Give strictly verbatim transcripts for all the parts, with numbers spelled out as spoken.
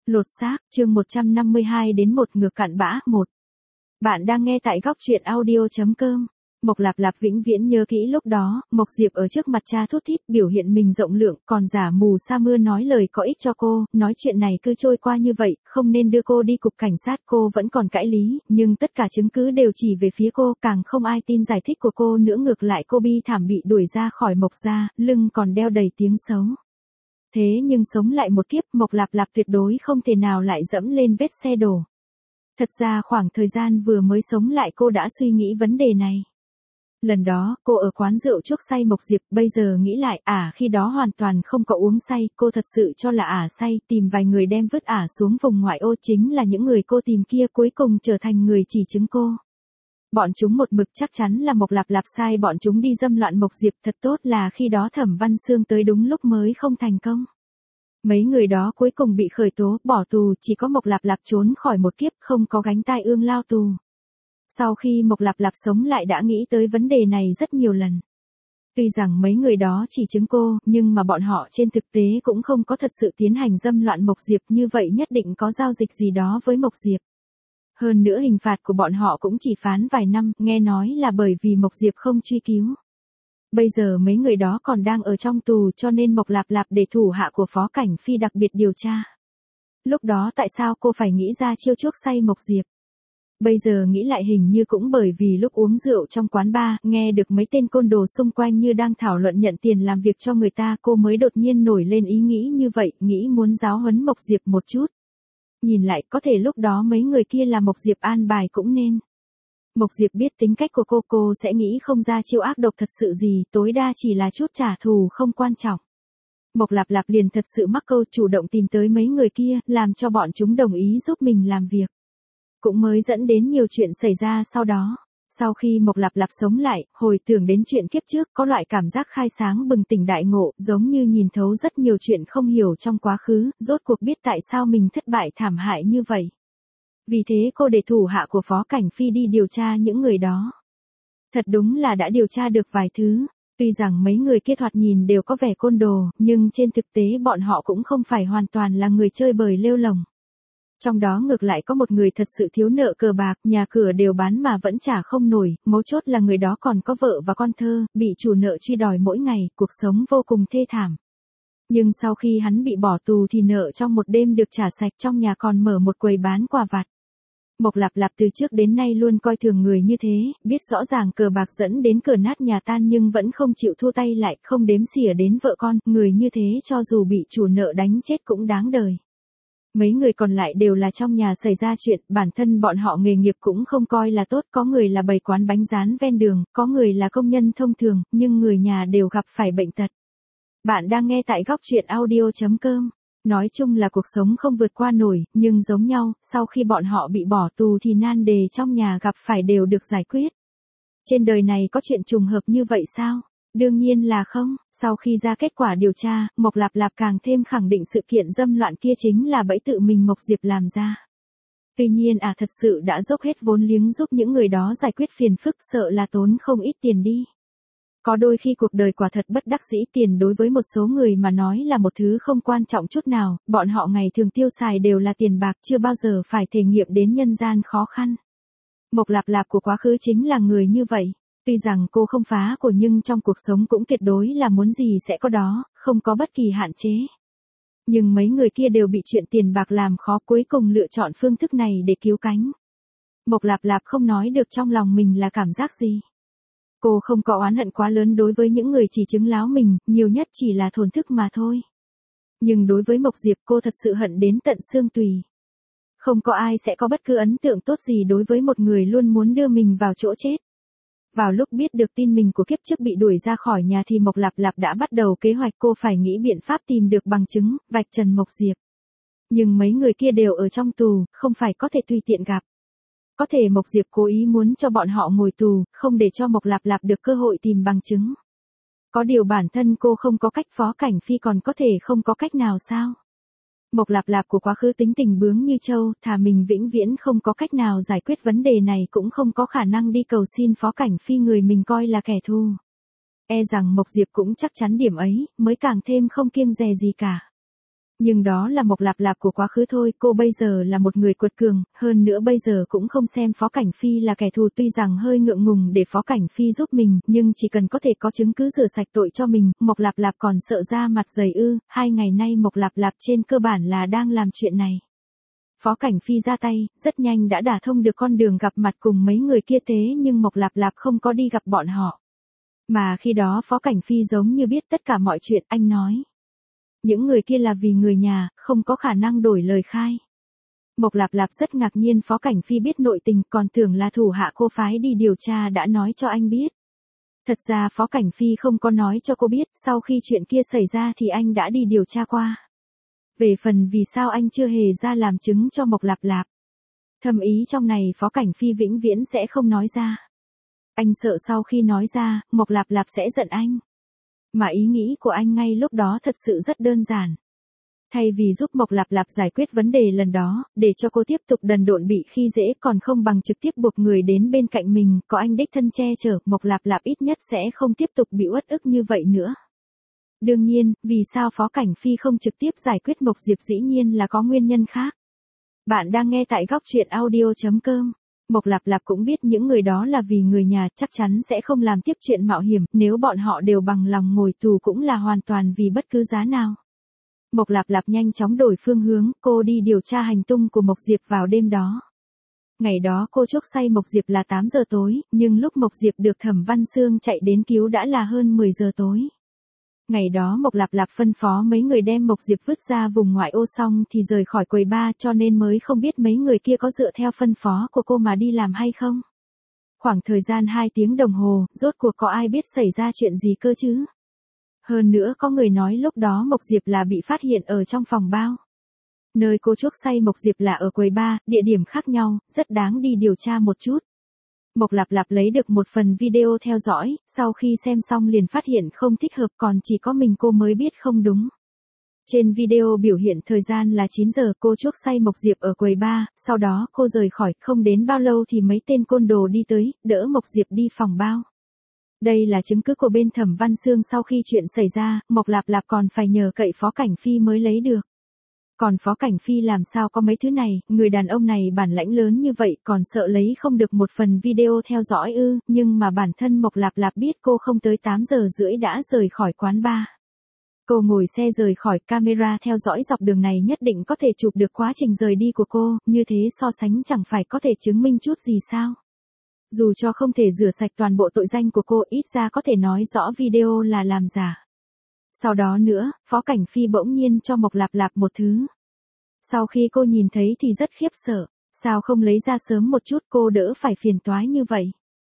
Lột xác, chương một trăm năm mươi hai đến một ngược cặn bã, một. Bạn đang nghe tại góc truyện audio chấm com. Mộc Lạp Lạp vĩnh viễn nhớ kỹ lúc đó, Mộc Diệp ở trước mặt cha thút thít biểu hiện mình rộng lượng, còn giả mù sa mưa nói lời có ích cho cô, nói chuyện này cứ trôi qua như vậy, không nên đưa cô đi cục cảnh sát. Cô vẫn còn cãi lý, nhưng tất cả chứng cứ đều chỉ về phía cô, càng không ai tin giải thích của cô nữa. Ngược lại cô bi thảm bị đuổi ra khỏi Mộc gia, lưng còn đeo đầy tiếng xấu. Thế nhưng sống lại một kiếp, Mộc Lạp Lạp tuyệt đối không thể nào lại dẫm lên vết xe đổ. Thật ra khoảng thời gian vừa mới sống lại cô đã suy nghĩ vấn đề này. Lần đó, cô ở quán rượu chuốc say Mộc Diệp, bây giờ nghĩ lại, ả khi đó hoàn toàn không có uống say, cô thật sự cho là ả say, tìm vài người đem vứt ả xuống vùng ngoại ô, chính là những người cô tìm kia cuối cùng trở thành người chỉ chứng cô. Bọn chúng một mực chắc chắn là Mộc Lạp Lạp sai bọn chúng đi dâm loạn Mộc Diệp, thật tốt là khi đó Thẩm Văn Xương tới đúng lúc mới không thành công. Mấy người đó cuối cùng bị khởi tố, bỏ tù, chỉ có Mộc Lạp Lạp trốn khỏi một kiếp, không có gánh tai ương lao tù. Sau khi Mộc Lạp Lạp sống lại đã nghĩ tới vấn đề này rất nhiều lần. Tuy rằng mấy người đó chỉ chứng cô, nhưng mà bọn họ trên thực tế cũng không có thật sự tiến hành dâm loạn Mộc Diệp, như vậy nhất định có giao dịch gì đó với Mộc Diệp. Hơn nữa hình phạt của bọn họ cũng chỉ phán vài năm, nghe nói là bởi vì Mộc Diệp không truy cứu. Bây giờ mấy người đó còn đang ở trong tù, cho nên Mộc Lạp Lạp để thủ hạ của Phó Cảnh Phi đặc biệt điều tra. Lúc đó tại sao cô phải nghĩ ra chiêu chuốc say Mộc Diệp? Bây giờ nghĩ lại hình như cũng bởi vì lúc uống rượu trong quán bar, nghe được mấy tên côn đồ xung quanh như đang thảo luận nhận tiền làm việc cho người ta, cô mới đột nhiên nổi lên ý nghĩ như vậy, nghĩ muốn giáo huấn Mộc Diệp một chút. Nhìn lại, có thể lúc đó mấy người kia là Mộc Diệp an bài cũng nên. Mộc Diệp biết tính cách của cô, cô sẽ nghĩ không ra chiêu ác độc thật sự gì, tối đa chỉ là chút trả thù không quan trọng. Mộc Lạp Lạp liền thật sự mắc câu, chủ động tìm tới mấy người kia, làm cho bọn chúng đồng ý giúp mình làm việc. Cũng mới dẫn đến nhiều chuyện xảy ra sau đó. Sau khi Mộc Lạp Lạp sống lại, hồi tưởng đến chuyện kiếp trước, có loại cảm giác khai sáng bừng tỉnh đại ngộ, giống như nhìn thấu rất nhiều chuyện không hiểu trong quá khứ, rốt cuộc biết tại sao mình thất bại thảm hại như vậy. Vì thế cô để thủ hạ của Phó Cảnh Phi đi điều tra những người đó. Thật đúng là đã điều tra được vài thứ. Tuy rằng mấy người kia thoạt nhìn đều có vẻ côn đồ, nhưng trên thực tế bọn họ cũng không phải hoàn toàn là người chơi bời lêu lồng. Trong đó ngược lại có một người thật sự thiếu nợ cờ bạc, nhà cửa đều bán mà vẫn trả không nổi, mấu chốt là người đó còn có vợ và con thơ, bị chủ nợ truy đòi mỗi ngày, cuộc sống vô cùng thê thảm. Nhưng sau khi hắn bị bỏ tù thì nợ trong một đêm được trả sạch, trong nhà còn mở một quầy bán quà vặt. Mộc Lạp Lạp từ trước đến nay luôn coi thường người như thế, biết rõ ràng cờ bạc dẫn đến cửa nát nhà tan nhưng vẫn không chịu thua tay lại, không đếm xỉa đến vợ con, người như thế cho dù bị chủ nợ đánh chết cũng đáng đời. Mấy người còn lại đều là trong nhà xảy ra chuyện, bản thân bọn họ nghề nghiệp cũng không coi là tốt, có người là bày quán bánh rán ven đường, có người là công nhân thông thường, nhưng người nhà đều gặp phải bệnh tật. Bạn đang nghe tại góc truyện audio chấm com. Nói chung là cuộc sống không vượt qua nổi, nhưng giống nhau, sau khi bọn họ bị bỏ tù thì nan đề trong nhà gặp phải đều được giải quyết. Trên đời này có chuyện trùng hợp như vậy sao? Đương nhiên là không. Sau khi ra kết quả điều tra, Mộc Lạp Lạp càng thêm khẳng định sự kiện dâm loạn kia chính là bẫy tự mình Mộc Diệp làm ra. Tuy nhiên à thật sự đã dốc hết vốn liếng giúp những người đó giải quyết phiền phức, sợ là tốn không ít tiền đi. Có đôi khi cuộc đời quả thật bất đắc dĩ, tiền đối với một số người mà nói là một thứ không quan trọng chút nào, bọn họ ngày thường tiêu xài đều là tiền bạc, chưa bao giờ phải thể nghiệm đến nhân gian khó khăn. Mộc Lạp Lạp của quá khứ chính là người như vậy. Tuy rằng cô không phá của nhưng trong cuộc sống cũng tuyệt đối là muốn gì sẽ có đó, không có bất kỳ hạn chế. Nhưng mấy người kia đều bị chuyện tiền bạc làm khó, cuối cùng lựa chọn phương thức này để cứu cánh. Mộc Lạp Lạp không nói được trong lòng mình là cảm giác gì. Cô không có oán hận quá lớn đối với những người chỉ chứng láo mình, nhiều nhất chỉ là thổn thức mà thôi. Nhưng đối với Mộc Diệp cô thật sự hận đến tận xương tùy. Không có ai sẽ có bất cứ ấn tượng tốt gì đối với một người luôn muốn đưa mình vào chỗ chết. Vào lúc biết được tin mình của kiếp trước bị đuổi ra khỏi nhà thì Mộc Lạp Lạp đã bắt đầu kế hoạch, cô phải nghĩ biện pháp tìm được bằng chứng, vạch trần Mộc Diệp. Nhưng mấy người kia đều ở trong tù, không phải có thể tùy tiện gặp. Có thể Mộc Diệp cố ý muốn cho bọn họ ngồi tù, không để cho Mộc Lạp Lạp được cơ hội tìm bằng chứng. Có điều bản thân cô không có cách, Phó Cảnh Phi còn có thể không có cách nào sao? Mộc Lạp Lạp của quá khứ tính tình bướng như trâu, thà mình vĩnh viễn không có cách nào giải quyết vấn đề này cũng không có khả năng đi cầu xin Phó Cảnh Phi người mình coi là kẻ thù. E rằng Mộc Diệp cũng chắc chắn điểm ấy, mới càng thêm không kiêng dè gì cả. Nhưng đó là Mộc Lạp Lạp của quá khứ thôi, cô bây giờ là một người quật cường, hơn nữa bây giờ cũng không xem Phó Cảnh Phi là kẻ thù, tuy rằng hơi ngượng ngùng để Phó Cảnh Phi giúp mình, nhưng chỉ cần có thể có chứng cứ rửa sạch tội cho mình, Mộc Lạp Lạp còn sợ ra mặt dày ư? Hai ngày nay Mộc Lạp Lạp trên cơ bản là đang làm chuyện này. Phó Cảnh Phi ra tay, rất nhanh đã đả thông được con đường gặp mặt cùng mấy người kia, thế nhưng Mộc Lạp Lạp không có đi gặp bọn họ. Mà khi đó Phó Cảnh Phi giống như biết tất cả mọi chuyện, anh nói. Những người kia là vì người nhà, không có khả năng đổi lời khai. Mộc Lạp Lạp rất ngạc nhiên Phó Cảnh Phi biết nội tình, còn tưởng là thủ hạ cô phái đi điều tra đã nói cho anh biết. Thật ra Phó Cảnh Phi không có nói cho cô biết, sau khi chuyện kia xảy ra thì anh đã đi điều tra qua. Về phần vì sao anh chưa hề ra làm chứng cho Mộc Lạp Lạp. Thầm ý trong này Phó Cảnh Phi vĩnh viễn sẽ không nói ra. Anh sợ sau khi nói ra, Mộc Lạp Lạp sẽ giận anh. Mà ý nghĩ của anh ngay lúc đó thật sự rất đơn giản. Thay vì giúp Mộc Lạp Lạp giải quyết vấn đề lần đó, để cho cô tiếp tục đần độn bị khi dễ, còn không bằng trực tiếp buộc người đến bên cạnh mình, có anh đích thân che chở, Mộc Lạp Lạp ít nhất sẽ không tiếp tục bị uất ức như vậy nữa. Đương nhiên, vì sao Phó Cảnh Phi không trực tiếp giải quyết Mộc Diệp dĩ nhiên là có nguyên nhân khác. Bạn đang nghe tại góc truyện audio chấm com. Mộc Lạp Lạp cũng biết những người đó là vì người nhà, chắc chắn sẽ không làm tiếp chuyện mạo hiểm, nếu bọn họ đều bằng lòng ngồi tù cũng là hoàn toàn vì bất cứ giá nào. Mộc Lạp Lạp nhanh chóng đổi phương hướng, cô đi điều tra hành tung của Mộc Diệp vào đêm đó. Ngày đó cô chuốc say Mộc Diệp là tám giờ tối, nhưng lúc Mộc Diệp được Thẩm Văn Xương chạy đến cứu đã là hơn mười giờ tối. Ngày đó Mộc Lạp Lạp phân phó mấy người đem Mộc Diệp vứt ra vùng ngoại ô xong thì rời khỏi quầy bar, cho nên mới không biết mấy người kia có dựa theo phân phó của cô mà đi làm hay không. Khoảng thời gian hai tiếng đồng hồ, rốt cuộc có ai biết xảy ra chuyện gì cơ chứ? Hơn nữa có người nói lúc đó Mộc Diệp là bị phát hiện ở trong phòng bao. Nơi cô chuốc say Mộc Diệp là ở quầy bar, địa điểm khác nhau, rất đáng đi điều tra một chút. Mộc Lạp Lạp lấy được một phần video theo dõi, sau khi xem xong liền phát hiện không thích hợp, còn chỉ có mình cô mới biết không đúng. Trên video biểu hiện thời gian là chín giờ, cô chuốc say Mộc Diệp ở quầy bar, sau đó cô rời khỏi, không đến bao lâu thì mấy tên côn đồ đi tới, đỡ Mộc Diệp đi phòng bao. Đây là chứng cứ của bên Thẩm Văn Xương, sau khi chuyện xảy ra, Mộc Lạp Lạp còn phải nhờ cậy Phó Cảnh Phi mới lấy được. Còn Phó Cảnh Phi làm sao có mấy thứ này, người đàn ông này bản lãnh lớn như vậy còn sợ lấy không được một phần video theo dõi ư, nhưng mà bản thân Mộc Lạp Lạp biết cô không tới tám giờ rưỡi đã rời khỏi quán bar. Cô ngồi xe rời khỏi, camera theo dõi dọc đường này nhất định có thể chụp được quá trình rời đi của cô, như thế so sánh chẳng phải có thể chứng minh chút gì sao. Dù cho không thể rửa sạch toàn bộ tội danh của cô, ít ra có thể nói rõ video là làm giả. Sau đó nữa, Phó Cảnh Phi bỗng nhiên cho Mộc Lạp Lạp một thứ. Sau khi cô nhìn thấy thì rất khiếp sợ, sao không lấy ra sớm một chút, cô đỡ phải phiền toái như vậy.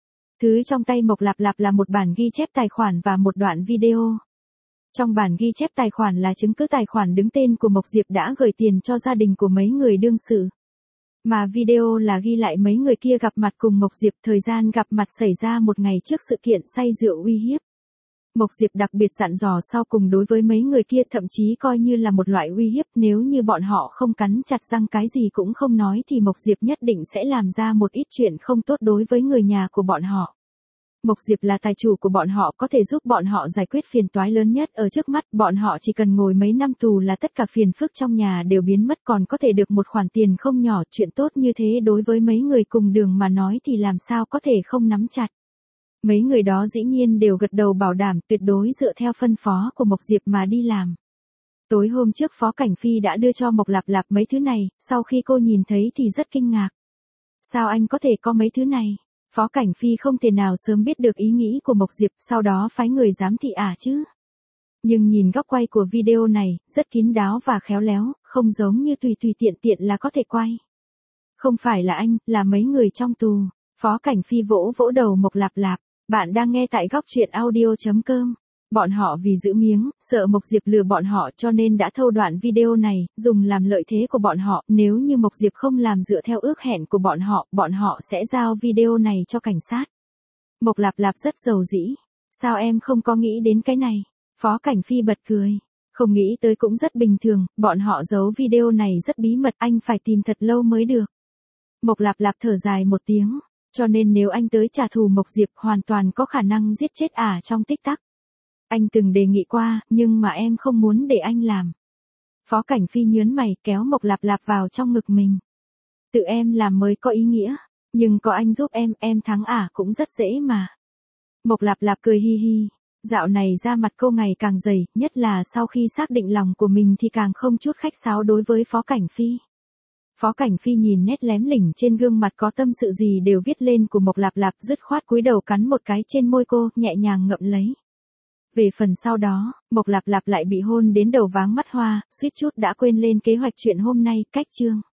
Thứ trong tay Mộc Lạp Lạp là một bản ghi chép tài khoản và một đoạn video. Trong bản ghi chép tài khoản là chứng cứ tài khoản đứng tên của Mộc Diệp đã gửi tiền cho gia đình của mấy người đương sự. Mà video là ghi lại mấy người kia gặp mặt cùng Mộc Diệp, thời gian gặp mặt xảy ra một ngày trước sự kiện say rượu uy hiếp. Mộc Diệp đặc biệt dặn dò sau cùng đối với mấy người kia, thậm chí coi như là một loại uy hiếp, nếu như bọn họ không cắn chặt răng cái gì cũng không nói thì Mộc Diệp nhất định sẽ làm ra một ít chuyện không tốt đối với người nhà của bọn họ. Mộc Diệp là tài chủ của bọn họ, có thể giúp bọn họ giải quyết phiền toái lớn nhất ở trước mắt, bọn họ chỉ cần ngồi mấy năm tù là tất cả phiền phức trong nhà đều biến mất, còn có thể được một khoản tiền không nhỏ, chuyện tốt như thế đối với mấy người cùng đường mà nói thì làm sao có thể không nắm chặt. Mấy người đó dĩ nhiên đều gật đầu bảo đảm tuyệt đối dựa theo phân phó của Mộc Diệp mà đi làm. Tối hôm trước Phó Cảnh Phi đã đưa cho Mộc Lạp Lạp mấy thứ này, sau khi cô nhìn thấy thì rất kinh ngạc. Sao anh có thể có mấy thứ này? Phó Cảnh Phi không thể nào sớm biết được ý nghĩ của Mộc Diệp, sau đó phái người giám thị à chứ. Nhưng nhìn góc quay của video này, rất kín đáo và khéo léo, không giống như tùy tùy tiện tiện là có thể quay. Không phải là anh, là mấy người trong tù. Phó Cảnh Phi vỗ vỗ đầu Mộc Lạp Lạp. Bạn đang nghe tại góc truyện audio chấm com. Bọn họ vì giữ miếng, sợ Mộc Diệp lừa bọn họ cho nên đã thâu đoạn video này, dùng làm lợi thế của bọn họ, nếu như Mộc Diệp không làm dựa theo ước hẹn của bọn họ, bọn họ sẽ giao video này cho cảnh sát. Mộc Lạp Lạp rất giàu dĩ. Sao em không có nghĩ đến cái này? Phó Cảnh Phi bật cười. Không nghĩ tới cũng rất bình thường, bọn họ giấu video này rất bí mật, anh phải tìm thật lâu mới được. Mộc Lạp Lạp thở dài một tiếng. Cho nên nếu anh tới trả thù Mộc Diệp hoàn toàn có khả năng giết chết ả trong tích tắc. Anh từng đề nghị qua, nhưng mà em không muốn để anh làm. Phó Cảnh Phi nhớn mày kéo Mộc Lạp Lạp vào trong ngực mình. Tự em làm mới có ý nghĩa, nhưng có anh giúp em, em thắng ả cũng rất dễ mà. Mộc Lạp Lạp cười hi hi, dạo này da mặt cô ngày càng dày, nhất là sau khi xác định lòng của mình thì càng không chút khách sáo đối với Phó Cảnh Phi. Phó Cảnh Phi nhìn nét lém lỉnh trên gương mặt có tâm sự gì đều viết lên của Mộc Lạp Lạp, dứt khoát cúi đầu cắn một cái trên môi cô, nhẹ nhàng ngậm lấy. Về phần sau đó, Mộc Lạp Lạp lại bị hôn đến đầu váng mắt hoa, suýt chút đã quên lên kế hoạch chuyện hôm nay, cách chương.